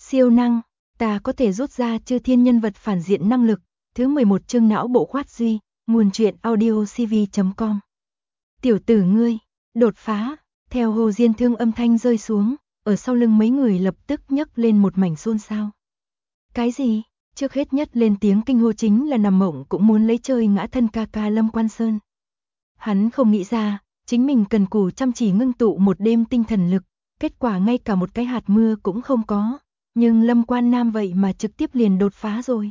Siêu năng, ta có thể rút ra chư thiên nhân vật phản diện năng lực. Thứ 11 chương não bộ khoát duy, nguồn truyện audiocv.com. Tiểu tử ngươi, đột phá, theo Hồ Diên Thương âm thanh rơi xuống, ở sau lưng mấy người lập tức nhấc lên một mảnh xôn xao. Cái gì? Trước hết nhất lên tiếng kinh hô chính là nằm mộng cũng muốn lấy chơi ngã thân ca ca Lâm Quan Sơn. Hắn không nghĩ ra, chính mình cần cù chăm chỉ ngưng tụ một đêm tinh thần lực, kết quả ngay cả một cái hạt mưa cũng không có, nhưng Lâm Quan Nam vậy mà trực tiếp liền đột phá rồi.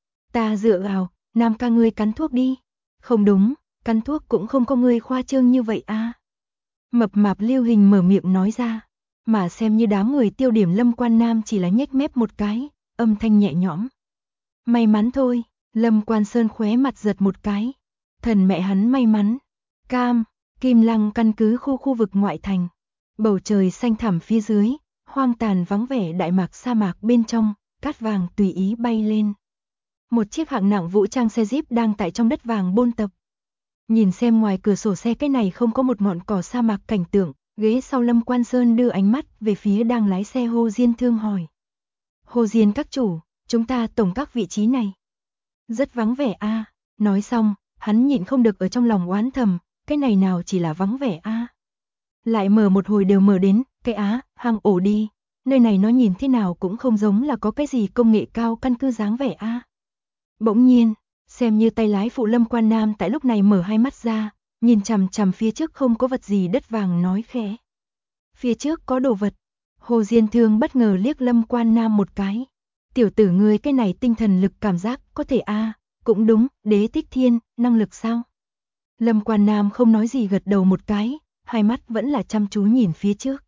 Ta dựa vào, Nam ca ngươi cắn thuốc đi. Không đúng, cắn thuốc cũng không có ngươi khoa trương như vậy a. Mập mạp Lưu Hình mở miệng nói ra, mà xem như đám người tiêu điểm Lâm Quan Nam chỉ là nhếch mép một cái, âm thanh nhẹ nhõm. May mắn thôi, Lâm Quan Sơn khóe mặt giật một cái. Thần mẹ hắn may mắn. Cam, Kim Lăng căn cứ khu vực ngoại thành. Bầu trời xanh thẳm phía dưới, hoang tàn vắng vẻ đại mạc sa mạc bên trong, cát vàng tùy ý bay lên. Một chiếc hạng nặng vũ trang xe Jeep đang tại trong đất vàng bôn tập. Nhìn xem ngoài cửa sổ xe cái này không có một ngọn cỏ sa mạc cảnh tượng, ghế sau Lâm Quan Sơn đưa ánh mắt về phía đang lái xe Hồ Diên Thương hỏi. Hồ Diên các chủ, chúng ta tổng các vị trí này. Rất vắng vẻ a. Nói xong, hắn nhịn không được ở trong lòng oán thầm, cái này nào chỉ là vắng vẻ a. Lại mở một hồi đều mở đến, cái hang ổ đi, nơi này nó nhìn thế nào cũng không giống là có cái gì công nghệ cao căn cứ dáng vẻ a. Bỗng nhiên, xem như tay lái phụ Lâm Quan Nam tại lúc này mở hai mắt ra, nhìn chằm chằm phía trước không có vật gì đất vàng nói khẽ. Phía trước có đồ vật. Hồ Diên Thương bất ngờ liếc Lâm Quan Nam một cái. Tiểu tử ngươi cái này tinh thần lực cảm giác có thể cũng đúng, đế thích thiên, năng lực sao? Lâm Quan Nam không nói gì gật đầu một cái, hai mắt vẫn là chăm chú nhìn phía trước.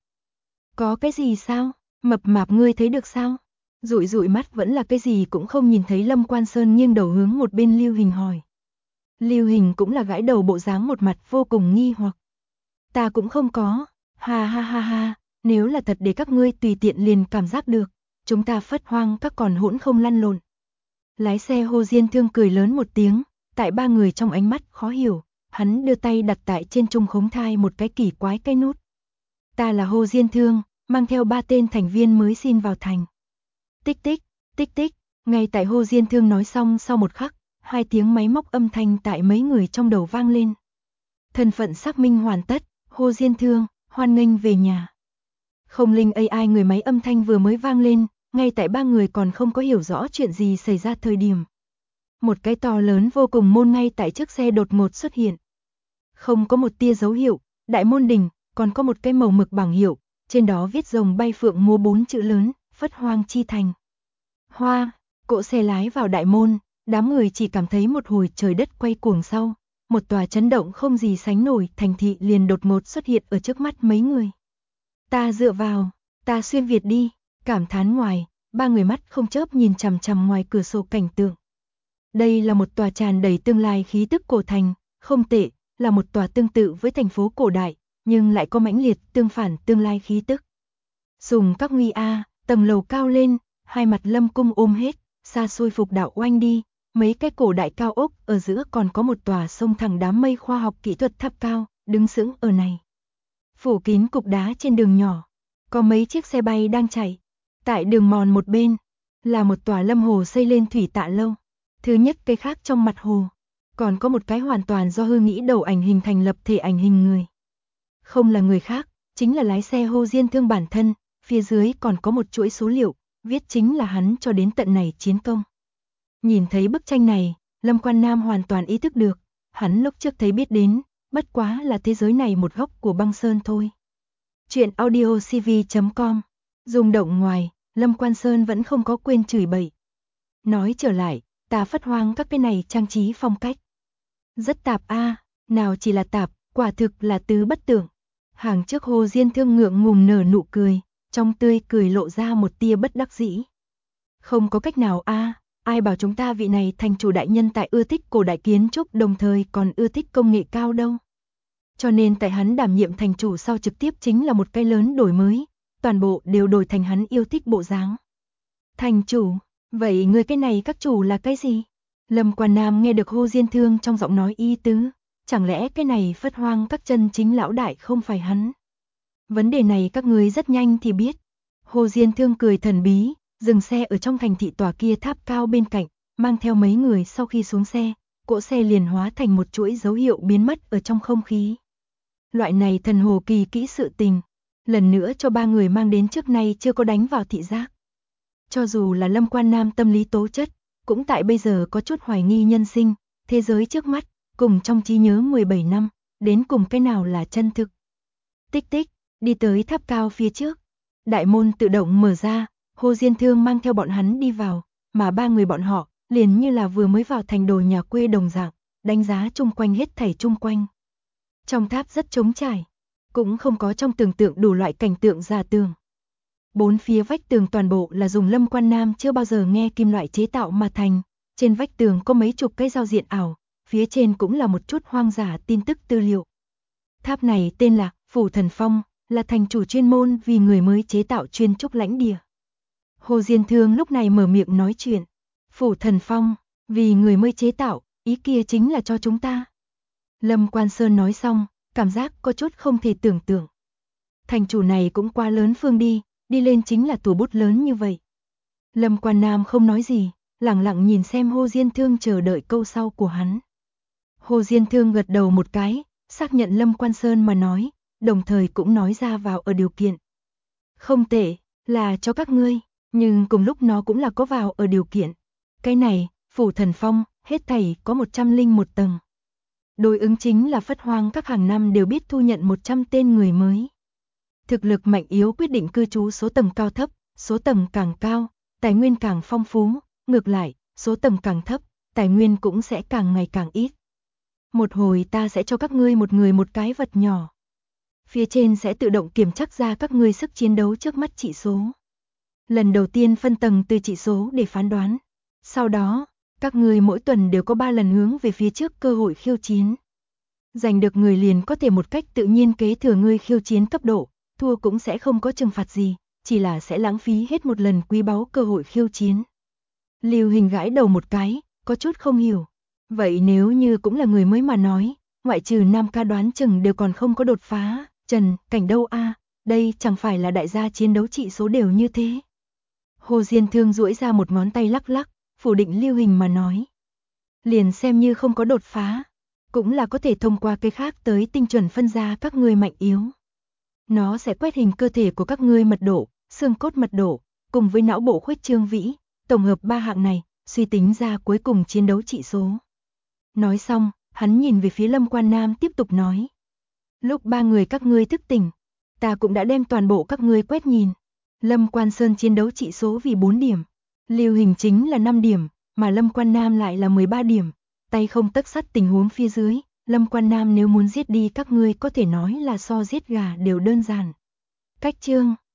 Có cái gì sao? Mập mạp ngươi thấy được sao? Dụi dụi mắt vẫn là cái gì cũng không nhìn thấy. Lâm Quan Sơn nghiêng đầu hướng một bên Lưu Hình hỏi. Lưu Hình cũng là gãi đầu bộ dáng một mặt vô cùng nghi hoặc. Ta cũng không có, ha ha ha ha, nếu là thật để các ngươi tùy tiện liền cảm giác được, chúng ta phất hoang các còn hỗn không lăn lộn. Lái xe Hồ Diên Thương cười lớn một tiếng, tại ba người trong ánh mắt khó hiểu, hắn đưa tay đặt tại trên trung khống thai một cái kỳ quái cái nút. Ta là Hồ Diên Thương, mang theo 3 tên thành viên mới xin vào thành. Tích tích, tích tích, ngay tại Hồ Diên Thương nói xong sau một khắc, 2 tiếng máy móc âm thanh tại mấy người trong đầu vang lên. Thân phận xác minh hoàn tất, Hồ Diên Thương, hoan nghênh về nhà. Không linh AI người máy âm thanh vừa mới vang lên, ngay tại ba người còn không có hiểu rõ chuyện gì xảy ra thời điểm. Một cái to lớn vô cùng môn ngay tại trước xe đột ngột xuất hiện. Không có một tia dấu hiệu, đại môn đình, còn có một cái màu mực bảng hiệu, trên đó viết rồng bay phượng múa 4 chữ lớn, phất hoang chi thành. Hoa, cỗ xe lái vào đại môn, đám người chỉ cảm thấy một hồi trời đất quay cuồng sau, một tòa chấn động không gì sánh nổi thành thị liền đột ngột xuất hiện ở trước mắt mấy người. Ta dựa vào, ta xuyên Việt đi, cảm thán ngoài, ba người mắt không chớp nhìn chằm chằm ngoài cửa sổ cảnh tượng. Đây là một tòa tràn đầy tương lai khí tức cổ thành, không tệ, là một tòa tương tự với thành phố cổ đại, nhưng lại có mãnh liệt tương phản tương lai khí tức. Sùng các nguy tầng lầu cao lên, hai mặt Lâm cung ôm hết, xa xôi phục đạo oanh đi, mấy cái cổ đại cao ốc ở giữa còn có một tòa sông thẳng đám mây khoa học kỹ thuật tháp cao, đứng sững ở này. Phủ kín cục đá trên đường nhỏ, có mấy chiếc xe bay đang chạy. Tại đường mòn một bên, là một tòa lâm hồ xây lên thủy tạ lâu. Thứ nhất cái khác trong mặt hồ, còn có một cái hoàn toàn do hư nghĩ đầu ảnh hình thành lập thể ảnh hình người. Không là người khác, chính là lái xe Hồ Diên Thương bản thân, phía dưới còn có một chuỗi số liệu, viết chính là hắn cho đến tận này chiến công. Nhìn thấy bức tranh này, Lâm Quan Nam hoàn toàn ý thức được, hắn lúc trước thấy biết đến, bất quá là thế giới này một góc của băng sơn thôi. Chuyện audiocv.com. Rung động ngoài, Lâm Quan Sơn vẫn không có quên chửi bậy. Nói trở lại, ta phất hoang các cái này trang trí phong cách. Rất tạp nào chỉ là tạp, quả thực là tứ bất tưởng. Hàng trước Hồ Diên Thương ngượng ngùng nở nụ cười, trong tươi cười lộ ra một tia bất đắc dĩ. Không có cách nào ai bảo chúng ta vị này thành chủ đại nhân tại ưa thích cổ đại kiến trúc đồng thời còn ưa thích công nghệ cao đâu. Cho nên tại hắn đảm nhiệm thành chủ sau trực tiếp chính là một cái lớn đổi mới, toàn bộ đều đổi thành hắn yêu thích bộ dáng. Thành chủ, vậy người cái này các chủ là cái gì? Lâm Quan Nam nghe được Hồ Diên Thương trong giọng nói ý tứ, chẳng lẽ cái này phất hoang các chân chính lão đại không phải hắn? Vấn đề này các người rất nhanh thì biết. Hồ Diên Thương cười thần bí, Dừng xe ở trong thành thị tòa kia tháp cao bên cạnh, mang theo mấy người sau khi xuống xe, cỗ xe liền hóa thành một chuỗi dấu hiệu biến mất ở trong không khí. Loại này thần hồ kỳ kỹ sự tình, lần nữa cho ba người mang đến trước nay chưa có đánh vào thị giác. Cho dù là Lâm Quan Nam tâm lý tố chất, cũng tại bây giờ có chút hoài nghi nhân sinh, thế giới trước mắt, cùng trong trí nhớ 17 năm, đến cùng cái nào là chân thực. Tích tích, đi tới tháp cao phía trước. Đại môn tự động mở ra, Hồ Diên Thương mang theo bọn hắn đi vào, mà ba người bọn họ, liền như là vừa mới vào thành đồ nhà quê đồng dạng, đánh giá chung quanh hết thảy chung quanh. Trong tháp rất trống trải, cũng không có trong tưởng tượng đủ loại cảnh tượng giả tường. Bốn phía vách tường toàn bộ là dùng Lâm Quan Nam chưa bao giờ nghe kim loại chế tạo mà thành, trên vách tường có mấy chục cái giao diện ảo, phía trên cũng là một chút hoang dã tin tức tư liệu. Tháp này tên là Phủ Thần Phong, là thành chủ chuyên môn vì người mới chế tạo chuyên trúc lãnh địa. Hồ Diên Thương lúc này mở miệng nói chuyện. Phủ Thần Phong, vì người mới chế tạo, ý kia chính là cho chúng ta. Lâm Quan Sơn nói xong, cảm giác có chút không thể tưởng tượng. Thành chủ này cũng quá lớn phương đi lên chính là tủ bút lớn như vậy. Lâm Quan Nam không nói gì, lặng lặng nhìn xem Hồ Diên Thương chờ đợi câu sau của hắn. Hồ Diên Thương gật đầu một cái, xác nhận Lâm Quan Sơn mà nói, đồng thời cũng nói ra vào ở điều kiện. Không tệ, là cho các ngươi, nhưng cùng lúc nó cũng là có vào ở điều kiện. Cái này, Phủ Thần Phong, hết thảy có 101 tầng. Đối ứng chính là Phất Hoang các hàng năm đều biết thu nhận 100 tên người mới. Thực lực mạnh yếu quyết định cư trú số tầng cao thấp, số tầng càng cao, tài nguyên càng phong phú, ngược lại, số tầng càng thấp, tài nguyên cũng sẽ càng ngày càng ít. Một hồi ta sẽ cho các ngươi một người một cái vật nhỏ. Phía trên sẽ tự động kiểm tra ra các ngươi sức chiến đấu trước mắt chỉ số. Lần đầu tiên phân tầng từ chỉ số để phán đoán. Sau đó, các ngươi mỗi tuần đều có 3 lần hướng về phía trước cơ hội khiêu chiến. Giành được người liền có thể một cách tự nhiên kế thừa ngươi khiêu chiến cấp độ, thua cũng sẽ không có trừng phạt gì, chỉ là sẽ lãng phí hết một lần quý báu cơ hội khiêu chiến. Lưu Hình gãi đầu một cái, có chút không hiểu. Vậy nếu như cũng là người mới mà nói, ngoại trừ Nam ca đoán chừng đều còn không có đột phá, Trần, cảnh đâu a, đây chẳng phải là đại gia chiến đấu trị số đều như thế. Hồ Diên Thương duỗi ra một ngón tay lắc lắc, phủ định Lưu Hình mà nói. Liền xem như không có đột phá, cũng là có thể thông qua cái khác tới tinh chuẩn phân ra các ngươi mạnh yếu. Nó sẽ quét hình cơ thể của các ngươi mật độ, xương cốt mật độ, cùng với não bộ khuếch trương vĩ, tổng hợp 3 hạng này, suy tính ra cuối cùng chiến đấu trị số. Nói xong, hắn nhìn về phía Lâm Quan Nam tiếp tục nói. Lúc 3 người các ngươi thức tỉnh, ta cũng đã đem toàn bộ các ngươi quét nhìn. Lâm Quan Sơn chiến đấu trị số vì 4 điểm, Lưu Hình chính là 5 điểm, mà Lâm Quan Nam lại là 13 điểm. Tay không tấc sắt tình huống phía dưới, Lâm Quan Nam nếu muốn giết đi các ngươi có thể nói là so giết gà đều đơn giản. Cách chương